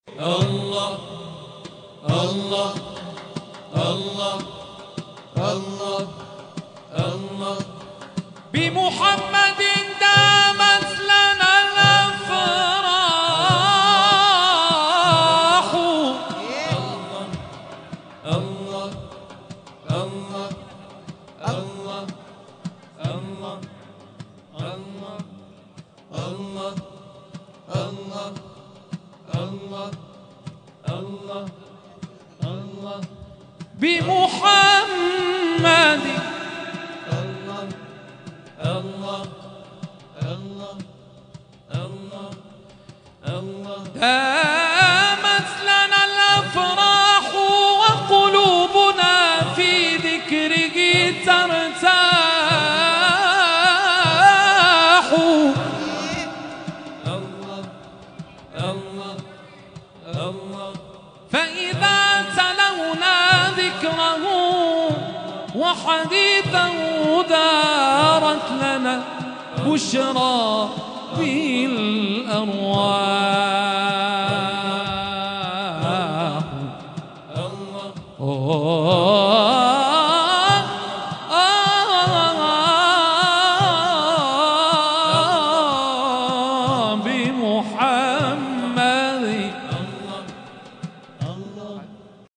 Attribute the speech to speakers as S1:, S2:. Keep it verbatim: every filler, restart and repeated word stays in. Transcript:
S1: الله الله الله الله الله بمحمد دامت لنا الأفراح. الله الله الله الله الله الله الله الله الله الله الله بمحمد. الله الله الله الله الله دامت لنا الأفراح وقلوبنا في ذكره ترتاح. الله الله الله فإذا تلونا ذكره وحديثه دارت لنا بشرى بالأرواح.